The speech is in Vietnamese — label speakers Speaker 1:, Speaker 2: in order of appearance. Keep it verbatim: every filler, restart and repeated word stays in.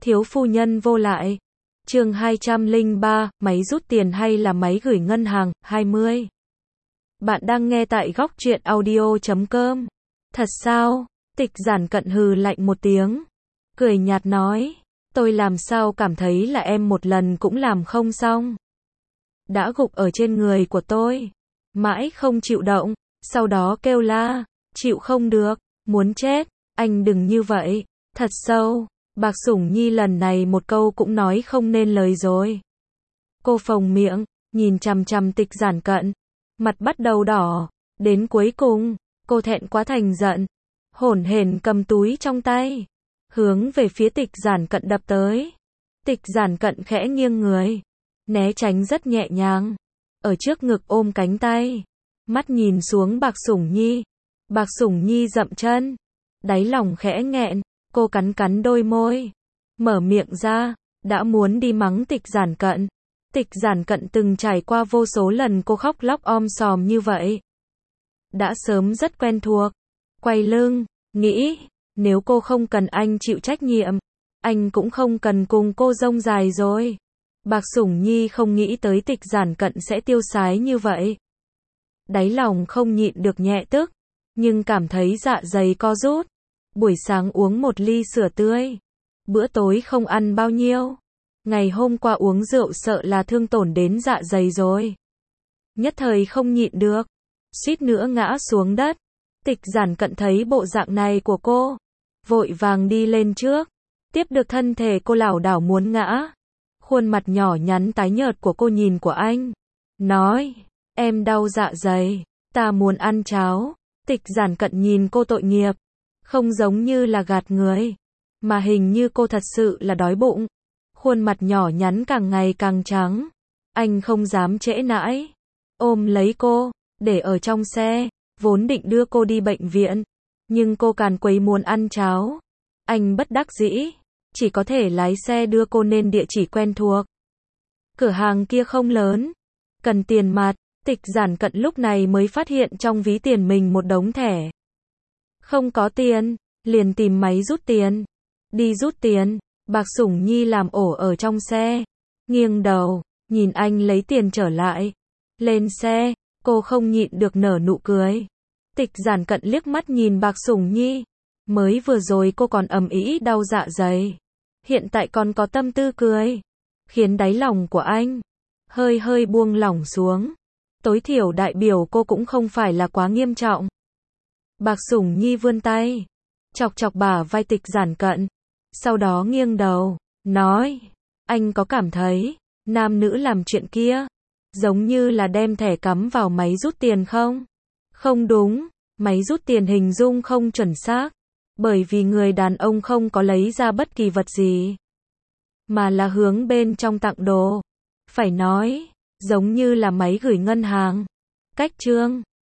Speaker 1: Thiếu phu nhân vô lại. Chương hai trăm lẻ ba, máy rút tiền hay là máy gửi ngân hàng, hai mươi. Bạn đang nghe tại góc truyện audio chấm com. Thật sao? Tịch Giản Cận hừ lạnh một tiếng, cười nhạt nói, tôi làm sao cảm thấy là em một lần cũng làm không xong. Đã gục ở trên người của tôi, mãi không chịu động, sau đó kêu la, chịu không được, muốn chết, anh đừng như vậy, thật sâu. Bạc Sủng Nhi lần này một câu cũng nói không nên lời rồi. Cô phồng miệng, nhìn chằm chằm Tịch Giản Cận, mặt bắt đầu đỏ, đến cuối cùng, cô thẹn quá thành giận, hổn hển cầm túi trong tay, hướng về phía Tịch Giản Cận đập tới. Tịch Giản Cận khẽ nghiêng người, né tránh rất nhẹ nhàng, ở trước ngực ôm cánh tay, mắt nhìn xuống Bạc Sủng Nhi. Bạc Sủng Nhi dậm chân, đáy lòng khẽ nghẹn, cô cắn cắn đôi môi, mở miệng ra, đã muốn đi mắng Tịch Giản Cận. Tịch Giản Cận từng trải qua vô số lần cô khóc lóc om sòm như vậy, đã sớm rất quen thuộc. Quay lưng, nghĩ, nếu cô không cần anh chịu trách nhiệm, anh cũng không cần cùng cô rông dài rồi. Bạc Sủng Nhi không nghĩ tới Tịch Giản Cận sẽ tiêu sái như vậy. Đáy lòng không nhịn được nhẹ tức, nhưng cảm thấy dạ dày co rút. Buổi sáng uống một ly sữa tươi, bữa tối không ăn bao nhiêu. Ngày hôm qua uống rượu sợ là thương tổn đến dạ dày rồi. Nhất thời không nhịn được, suýt nữa ngã xuống đất. Tịch Giản Cận thấy bộ dạng này của cô, vội vàng đi lên trước, tiếp được thân thể cô lảo đảo muốn ngã. Khuôn mặt nhỏ nhắn tái nhợt của cô nhìn của anh, nói, em đau dạ dày, ta muốn ăn cháo. Tịch Giản Cận nhìn cô tội nghiệp, không giống như là gạt người, mà hình như cô thật sự là đói bụng. Khuôn mặt nhỏ nhắn càng ngày càng trắng. Anh không dám trễ nãi, ôm lấy cô, để ở trong xe, vốn định đưa cô đi bệnh viện, nhưng cô càn quấy muốn ăn cháo. Anh bất đắc dĩ, chỉ có thể lái xe đưa cô đến địa chỉ quen thuộc. Cửa hàng kia không lớn, cần tiền mặt. Tịch Giản Cận lúc này mới phát hiện trong ví tiền mình một đống thẻ. Không có tiền, liền tìm máy rút tiền. Đi rút tiền. Bạc Sủng Nhi làm ổ ở trong xe, nghiêng đầu, nhìn anh lấy tiền trở lại. Lên xe, cô không nhịn được nở nụ cười. Tịch Giản Cận liếc mắt nhìn Bạc Sủng Nhi, mới vừa rồi cô còn ầm ĩ đau dạ dày, hiện tại còn có tâm tư cười, khiến đáy lòng của anh hơi hơi buông lỏng xuống. Tối thiểu đại biểu cô cũng không phải là quá nghiêm trọng. Bạc Sủng Nhi vươn tay, chọc chọc bả vai Tịch Giản Cận, sau đó nghiêng đầu, nói, anh có cảm thấy, nam nữ làm chuyện kia, giống như là đem thẻ cắm vào máy rút tiền không? Không đúng, máy rút tiền hình dung không chuẩn xác, bởi vì người đàn ông không có lấy ra bất kỳ vật gì, mà là hướng bên trong tặng đồ. Phải nói, giống như là máy gửi ngân hàng. Cách chương